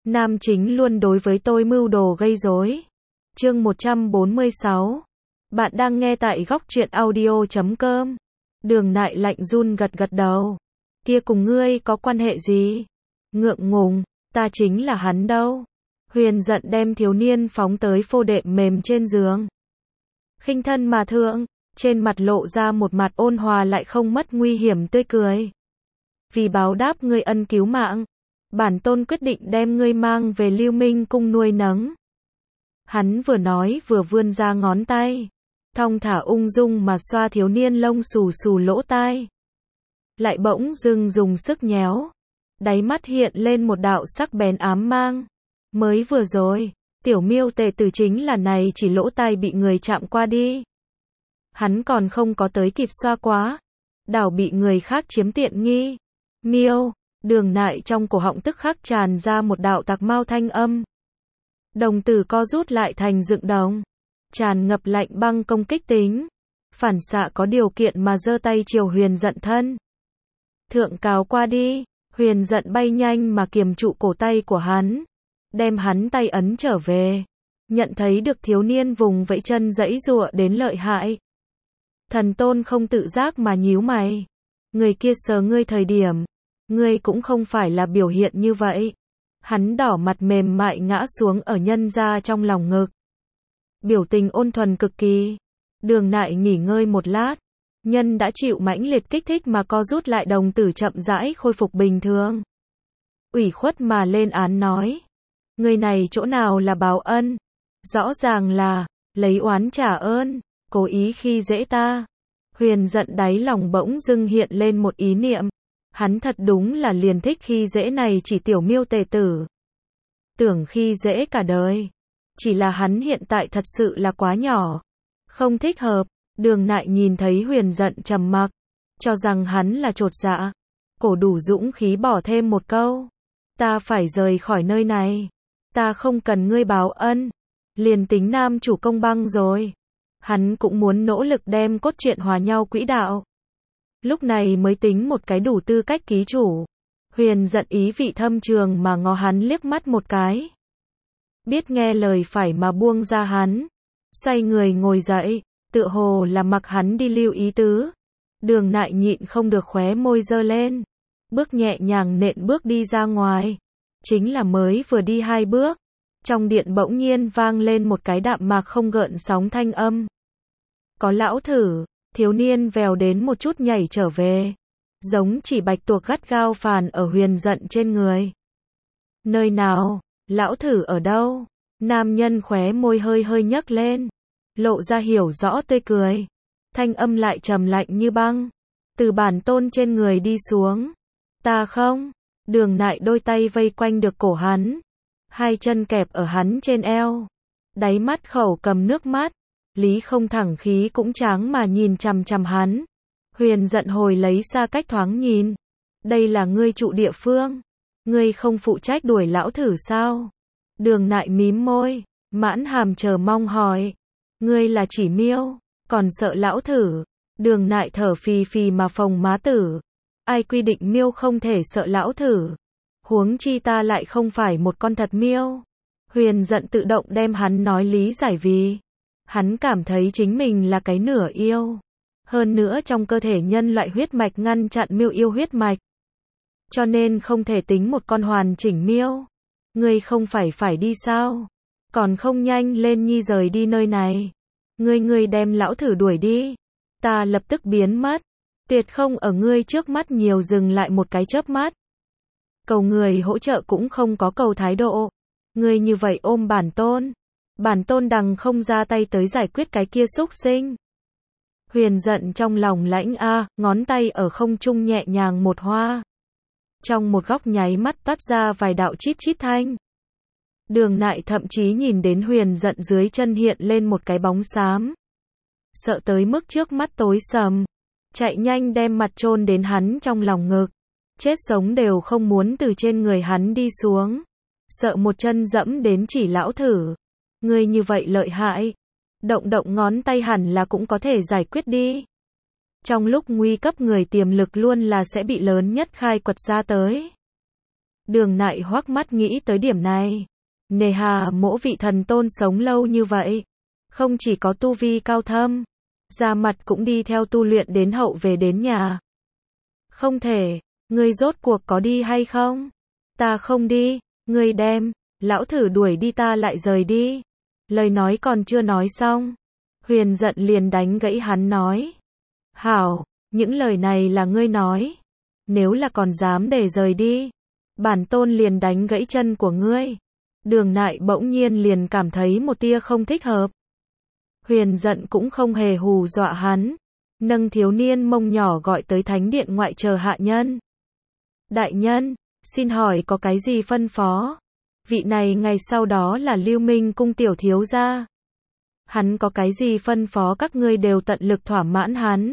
Nam chính luôn đối với tôi mưu đồ gây rối. Chương 146. Bạn đang nghe tại góc truyện audio.com. Đường Nại lạnh run gật gật đầu. Kia cùng ngươi có quan hệ gì? Ngượng ngùng, ta chính là hắn đâu. Huyền giận đem thiếu niên phóng tới phô đệm mềm trên giường. Khinh thân mà thượng, trên mặt lộ ra một mặt ôn hòa lại không mất nguy hiểm tươi cười. Vì báo đáp ngươi ân cứu mạng, bản tôn quyết định đem ngươi mang về Lưu Minh cung nuôi nấng. Hắn vừa nói vừa vươn ra ngón tay, thong thả ung dung mà xoa thiếu niên lông xù xù lỗ tai. Lại bỗng dưng dùng sức nhéo, đáy mắt hiện lên một đạo sắc bén ám mang. Mới vừa rồi, tiểu miêu tề tử chính là này chỉ lỗ tai bị người chạm qua đi. Hắn còn không có tới kịp xoa quá, đảo bị người khác chiếm tiện nghi. Miêu, Đường Nại trong cổ họng tức khắc tràn ra một đạo tạc mau thanh âm. Đồng tử co rút lại thành dựng đồng, tràn ngập lạnh băng công kích tính. Phản xạ có điều kiện mà giơ tay chiều Huyền giận thân. Thượng cáo qua đi, Huyền giận bay nhanh mà kiềm trụ cổ tay của hắn, đem hắn tay ấn trở về. Nhận thấy được thiếu niên vùng vẫy chân giãy giụa đến lợi hại. Thần tôn không tự giác mà nhíu mày. Người kia sờ ngươi thời điểm, ngươi cũng không phải là biểu hiện như vậy. Hắn đỏ mặt mềm mại ngã xuống ở nhân gia trong lòng ngực. Biểu tình ôn thuần cực kỳ. Đường Nại nghỉ ngơi một lát. Nhân đã chịu mãnh liệt kích thích mà co rút lại đồng tử chậm rãi khôi phục bình thường. Ủy khuất mà lên án nói. Người này chỗ nào là báo ân? Rõ ràng là, lấy oán trả ơn, cố ý khi dễ ta. Huyền giận đáy lòng bỗng dưng hiện lên một ý niệm. Hắn thật đúng là liền thích khi dễ này chỉ tiểu miêu tề tử. Tưởng khi dễ cả đời. Chỉ là hắn hiện tại thật sự là quá nhỏ. Không thích hợp. Đường Nại nhìn thấy Huyền giận trầm mặc, cho rằng hắn là chột dạ. Cổ đủ dũng khí bỏ thêm một câu. Ta phải rời khỏi nơi này. Ta không cần ngươi báo ân. Liền tính nam chủ công băng rồi. Hắn cũng muốn nỗ lực đem cốt truyện hòa nhau quỹ đạo. Lúc này mới tính một cái đủ tư cách ký chủ. Huyền giận ý vị thâm trường mà ngó hắn liếc mắt một cái. Biết nghe lời phải mà buông ra hắn. Xoay người ngồi dậy, tựa hồ là mặc hắn đi lưu ý tứ. Đường Nại nhịn không được khóe môi giơ lên. Bước nhẹ nhàng nện bước đi ra ngoài. Chính là mới vừa đi 2 bước. Trong điện bỗng nhiên vang lên một cái đạm mạc không gợn sóng thanh âm. Có lão thử. Thiếu niên vèo đến một chút nhảy trở về. Giống chỉ bạch tuộc gắt gao phàn ở Huyền giận trên người. Nơi nào? Lão thử ở đâu? Nam nhân khóe môi hơi hơi nhấc lên. Lộ ra hiểu rõ tươi cười. Thanh âm lại trầm lạnh như băng. Từ bản tôn trên người đi xuống. Ta không. Đường Nại đôi tay vây quanh được cổ hắn. Hai chân kẹp ở hắn trên eo. Đáy mắt khẩu cầm nước mắt. Lý không thẳng khí cũng tráng mà nhìn chằm chằm hắn. Huyền giận hồi lấy xa cách thoáng nhìn. Đây là ngươi trụ địa phương. Ngươi không phụ trách đuổi lão thử sao? Đường Nại mím môi, mãn hàm chờ mong hỏi. Ngươi là chỉ miêu, còn sợ lão thử? Đường Nại thở phì phì mà phồng má tử. Ai quy định miêu không thể sợ lão thử? Huống chi ta lại không phải một con thật miêu. Huyền giận tự động đem hắn nói lý giải vì. Hắn cảm thấy chính mình là cái nửa yêu. Hơn nữa trong cơ thể nhân loại huyết mạch ngăn chặn miêu yêu huyết mạch. Cho nên không thể tính một con hoàn chỉnh miêu. Ngươi không phải đi sao? Còn không nhanh lên nhi rời đi nơi này. Ngươi đem lão thử đuổi đi. Ta lập tức biến mất. Tuyệt không ở ngươi trước mắt nhiều dừng lại một cái chớp mắt. Cầu người hỗ trợ cũng không có cầu thái độ. Ngươi như vậy ôm bản tôn. Bản tôn đằng không ra tay tới giải quyết cái kia xúc sinh. Huyền giận trong lòng lãnh ngón tay ở không trung nhẹ nhàng một hoa. Trong một góc nháy mắt toát ra vài đạo chít chít thanh. Đường Nại thậm chí nhìn đến Huyền giận dưới chân hiện lên một cái bóng xám. Sợ tới mức trước mắt tối sầm. Chạy nhanh đem mặt chôn đến hắn trong lòng ngực. Chết sống đều không muốn từ trên người hắn đi xuống. Sợ một chân dẫm đến chỉ lão thử. Ngươi như vậy lợi hại. Động động ngón tay hẳn là cũng có thể giải quyết đi. Trong lúc nguy cấp người tiềm lực luôn là sẽ bị lớn nhất khai quật ra tới. Đường Nại hoắc mắt nghĩ tới điểm này. Nề hà mỗ vị thần tôn sống lâu như vậy. Không chỉ có tu vi cao thâm, da mặt cũng đi theo tu luyện đến hậu về đến nhà. Không thể, ngươi rốt cuộc có đi hay không? Ta không đi, ngươi đem, lão thử đuổi đi ta lại rời đi. Lời nói còn chưa nói xong. Huyền giận liền đánh gãy hắn nói. Hảo, những lời này là ngươi nói. Nếu là còn dám để rời đi, bản tôn liền đánh gãy chân của ngươi. Đường Nại bỗng nhiên liền cảm thấy một tia không thích hợp. Huyền giận cũng không hề hù dọa hắn. Nâng thiếu niên mông nhỏ gọi tới thánh điện ngoại chờ hạ nhân. Đại nhân, xin hỏi có cái gì phân phó? Vị này ngày sau đó là Lưu Minh cung tiểu thiếu gia. Hắn có cái gì phân phó các ngươi đều tận lực thỏa mãn hắn.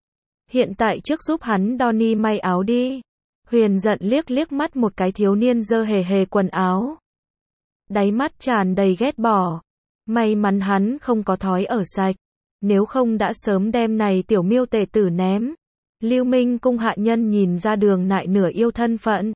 Hiện tại trước giúp hắn Donny may áo đi. Huyền giận liếc liếc mắt một cái thiếu niên dơ hề hề quần áo. Đáy mắt tràn đầy ghét bỏ. May mắn hắn không có thói ở sạch. Nếu không đã sớm đem này tiểu miêu tể tử ném. Lưu Minh cung hạ nhân nhìn ra Đường Nại nửa yêu thân phận.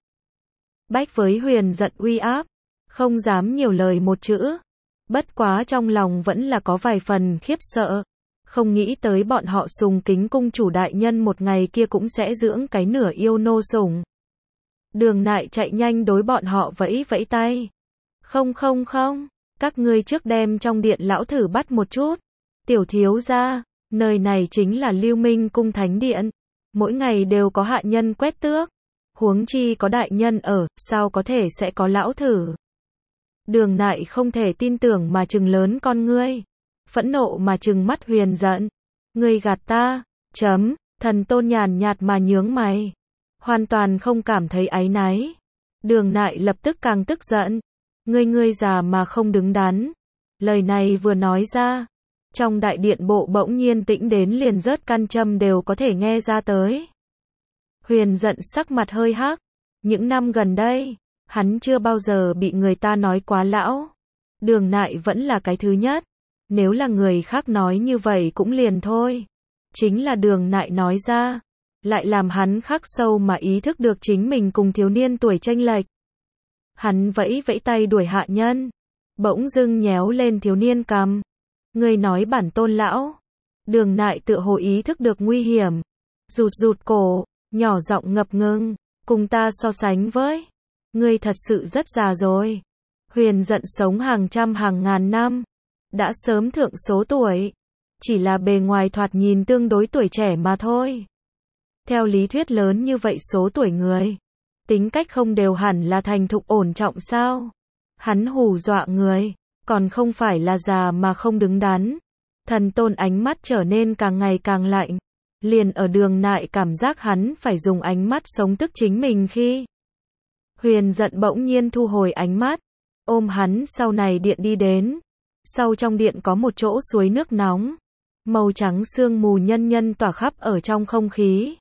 Bách với huyền giận uy áp. Không dám nhiều lời một chữ. Bất quá trong lòng vẫn là có vài phần khiếp sợ. Không nghĩ tới bọn họ sùng kính cung chủ đại nhân một ngày kia cũng sẽ dưỡng cái nửa yêu nô sủng. Đường Nại chạy nhanh đối bọn họ vẫy vẫy tay. Không, các ngươi trước đem trong điện lão thử bắt một chút. Tiểu thiếu gia, nơi này chính là Lưu Minh cung thánh điện. Mỗi ngày đều có hạ nhân quét tước. Huống chi có đại nhân ở, sao có thể sẽ có lão thử. Đường Nại không thể tin tưởng mà trừng lớn con ngươi. Phẫn nộ mà trừng mắt huyền giận. Ngươi gạt ta, thần tôn nhàn nhạt mà nhướng mày. Hoàn toàn không cảm thấy áy náy. Đường Nại lập tức càng tức giận. Ngươi già mà không đứng đắn. Lời này vừa nói ra. Trong đại điện bộ bỗng nhiên tĩnh đến liền rớt căn châm đều có thể nghe ra tới. Huyền giận sắc mặt hơi hắc. Những năm gần đây, hắn chưa bao giờ bị người ta nói quá lão. Đường Nại vẫn là cái thứ nhất. Nếu là người khác nói như vậy cũng liền thôi. Chính là Đường Nại nói ra. Lại làm hắn khắc sâu mà ý thức được chính mình cùng thiếu niên tuổi chênh lệch. Hắn vẫy vẫy tay đuổi hạ nhân. Bỗng dưng nhéo lên thiếu niên cằm. Ngươi nói bản tôn lão. Đường Nại tựa hồ ý thức được nguy hiểm. Rụt cổ, nhỏ giọng ngập ngừng. Cùng ta so sánh với. Ngươi thật sự rất già rồi. Huyền giận sống hàng trăm hàng ngàn năm. Đã sớm thượng số tuổi. Chỉ là bề ngoài thoạt nhìn tương đối tuổi trẻ mà thôi. Theo lý thuyết lớn như vậy số tuổi người. Tính cách không đều hẳn là thành thục ổn trọng sao? Hắn hù dọa người. Còn không phải là già mà không đứng đắn. Thần tôn ánh mắt trở nên càng ngày càng lạnh. Liền ở Đường Nại cảm giác hắn phải dùng ánh mắt sống tức chính mình khi. Huyền giận bỗng nhiên thu hồi ánh mắt. Ôm hắn sau này điện đi đến. Sau trong điện có một chỗ suối nước nóng. Màu trắng sương mù nhân nhân tỏa khắp ở trong không khí.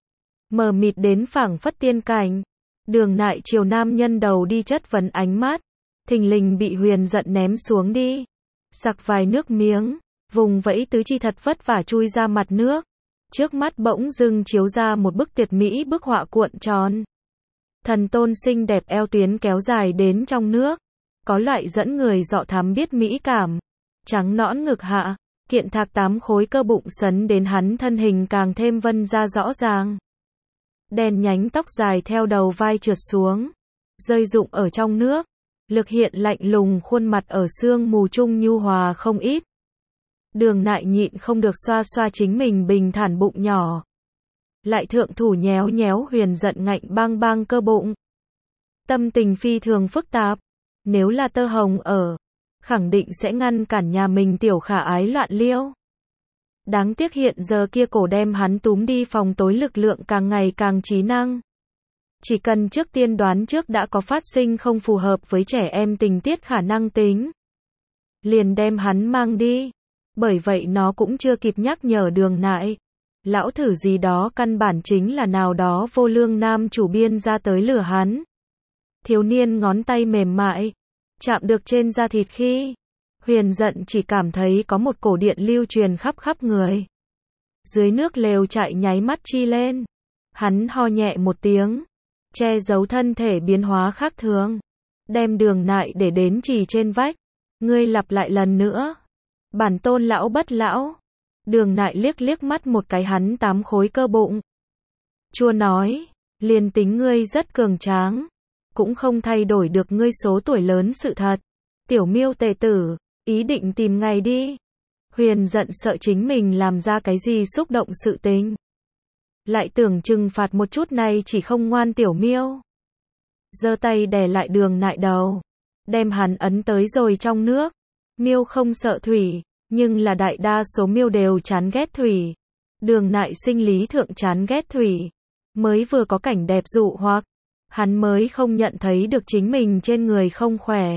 Mờ mịt đến phảng phất tiên cảnh. Đường Nại chiều nam nhân đầu đi chất vấn ánh mắt. Thình lình bị huyền giận ném xuống đi. Sặc vài nước miếng. Vùng vẫy tứ chi thật vất vả chui ra mặt nước. Trước mắt bỗng dưng chiếu ra một bức tuyệt mỹ bức họa cuộn tròn. Thần tôn xinh đẹp eo tuyến kéo dài đến trong nước. Có loại dẫn người dọ thắm biết mỹ cảm. Trắng nõn ngực hạ. Kiện thạc 8 khối cơ bụng sấn đến hắn thân hình càng thêm vân ra rõ ràng. Đen nhánh tóc dài theo đầu vai trượt xuống. Rơi rụng ở trong nước. Lực hiện lạnh lùng khuôn mặt ở sương mù trung nhu hòa không ít. Đường Nại nhịn không được xoa xoa chính mình bình thản bụng nhỏ. Lại thượng thủ nhéo nhéo huyền giận ngạnh bang bang cơ bụng. Tâm tình phi thường phức tạp. Nếu là Tơ Hồng ở, khẳng định sẽ ngăn cản nhà mình tiểu khả ái loạn liêu. Đáng tiếc hiện giờ kia cổ đem hắn túm đi phòng tối lực lượng càng ngày càng trí năng. Chỉ cần trước tiên đoán trước đã có phát sinh không phù hợp với trẻ em tình tiết khả năng tính. Liền đem hắn mang đi. Bởi vậy nó cũng chưa kịp nhắc nhở Đường Nại. Lão thử gì đó căn bản chính là nào đó vô lương nam chủ biên ra tới lừa hắn. Thiếu niên ngón tay mềm mại. Chạm được trên da thịt khi. Huyền giận chỉ cảm thấy có một cổ điện lưu truyền khắp người. Dưới nước lều chạy nháy mắt chi lên. Hắn ho nhẹ một tiếng. che giấu thân thể biến hóa khác thường. Đem Đường Nại để đến chì trên vách. Ngươi lặp lại lần nữa. Bản tôn lão bất lão. Đường Nại liếc liếc mắt một cái hắn 8 khối cơ bụng. Chua nói, liền tính ngươi rất cường tráng, cũng không thay đổi được ngươi số tuổi lớn sự thật. Tiểu Miêu tề tử, ý định tìm ngày đi. Huyền giận sợ chính mình làm ra cái gì xúc động sự tình. Lại tưởng trừng phạt một chút này chỉ không ngoan Tiểu Miêu. Giơ tay đè lại Đường Nại đầu. Đem hắn ấn tới rồi trong nước. Miêu không sợ thủy, nhưng là đại đa số miêu đều chán ghét thủy. Đường Nại sinh lý thượng chán ghét thủy. Mới vừa có cảnh đẹp dụ hoặc, hắn mới không nhận thấy được chính mình trên người không khỏe.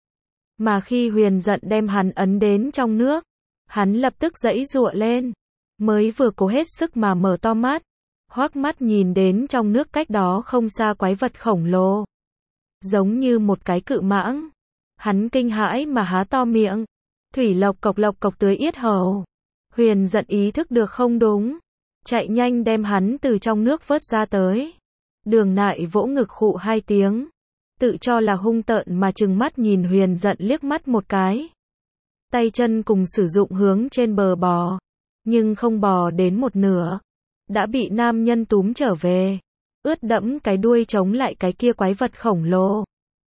Mà khi Huyền giận đem hắn ấn đến trong nước, hắn lập tức giãy giụa lên. Mới vừa cố hết sức mà mở to mắt, hoắc mắt nhìn đến trong nước cách đó không xa quái vật khổng lồ. Giống như một cái cự mãng. Hắn kinh hãi mà há to miệng. Thủy lộc cộc tưới yết hầu. Huyền giận ý thức được không đúng. Chạy nhanh đem hắn từ trong nước vớt ra tới. Đường Nại vỗ ngực khụ 2 tiếng. Tự cho là hung tợn mà trừng mắt nhìn Huyền giận liếc mắt một cái. Tay chân cùng sử dụng hướng trên bờ bò. Nhưng không bò đến một nửa. Đã bị nam nhân túm trở về. Ướt đẫm cái đuôi chống lại cái kia quái vật khổng lồ.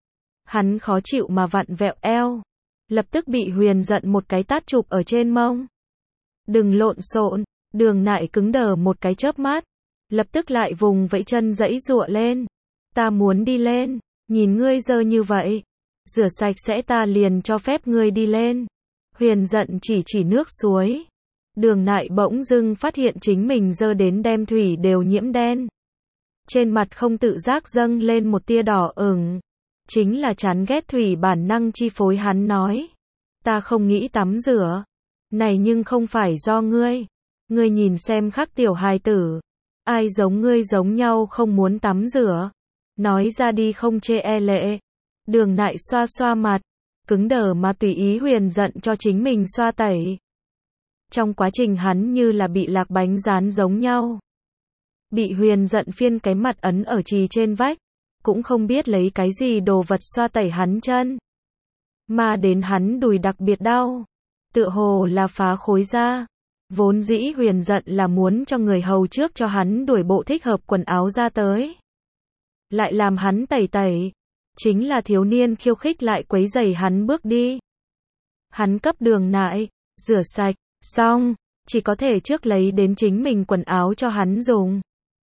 Hắn khó chịu mà vặn vẹo eo. Lập tức bị Huyền giận một cái tát chụp ở trên mông. Đừng lộn xộn. Đường Nại cứng đờ một cái chớp mắt. Lập tức lại vùng vẫy chân giãy giụa lên. Ta muốn đi lên. Nhìn ngươi dơ như vậy. Rửa sạch sẽ ta liền cho phép ngươi đi lên. Huyền giận chỉ nước suối. Đường Nại bỗng dưng phát hiện chính mình dơ đến đem thủy đều nhiễm đen. Trên mặt không tự giác dâng lên một tia đỏ ửng. Chính là chán ghét thủy bản năng chi phối hắn nói. Ta không nghĩ tắm rửa. Này nhưng không phải do ngươi. Ngươi nhìn xem khác tiểu hài tử. Ai giống ngươi giống nhau không muốn tắm rửa. Nói ra đi không chê e lệ. Đường Nại xoa xoa mặt. Cứng đờ mà tùy ý Huyền giận cho chính mình xoa tẩy. Trong quá trình hắn như là bị lạc bánh rán giống nhau. Bị Huyền giận phiên cái mặt ấn ở chì trên vách. Cũng không biết lấy cái gì đồ vật xoa tẩy hắn chân. Mà đến hắn đùi đặc biệt đau. Tựa hồ là phá khối da. Vốn dĩ Huyền giận là muốn cho người hầu trước cho hắn đuổi bộ thích hợp quần áo ra tới. Lại làm hắn tẩy tẩy. Chính là thiếu niên khiêu khích lại quấy rầy hắn bước đi. Hắn cấp Đường Nại, rửa sạch, xong, chỉ có thể trước lấy đến chính mình quần áo cho hắn dùng.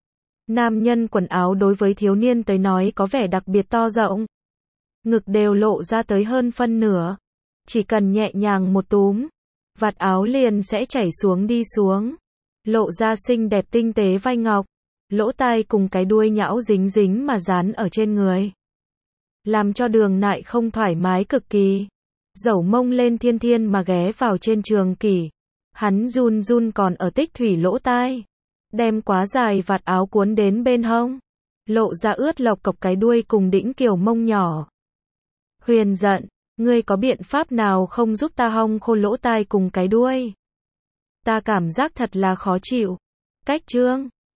Nam nhân quần áo đối với thiếu niên tới nói có vẻ đặc biệt to rộng. Ngực đều lộ ra tới hơn phân nửa. Chỉ cần nhẹ nhàng một túm, vạt áo liền sẽ chảy xuống đi xuống. Lộ ra xinh đẹp tinh tế vai ngọc. Lỗ tai cùng cái đuôi nhão dính dính mà dán ở trên người. Làm cho Đường Nại không thoải mái cực kỳ. Dẩu mông lên thiên thiên mà ghé vào trên Trường Kỷ. Hắn run run còn ở tích thủy lỗ tai. Đem quá dài vạt áo cuốn đến bên hông. Lộ ra ướt lộc cộc cái đuôi cùng đĩnh kiều mông nhỏ. Huyền giận, ngươi có biện pháp nào không giúp ta hong khô lỗ tai cùng cái đuôi? Ta cảm giác thật là khó chịu. Cách chương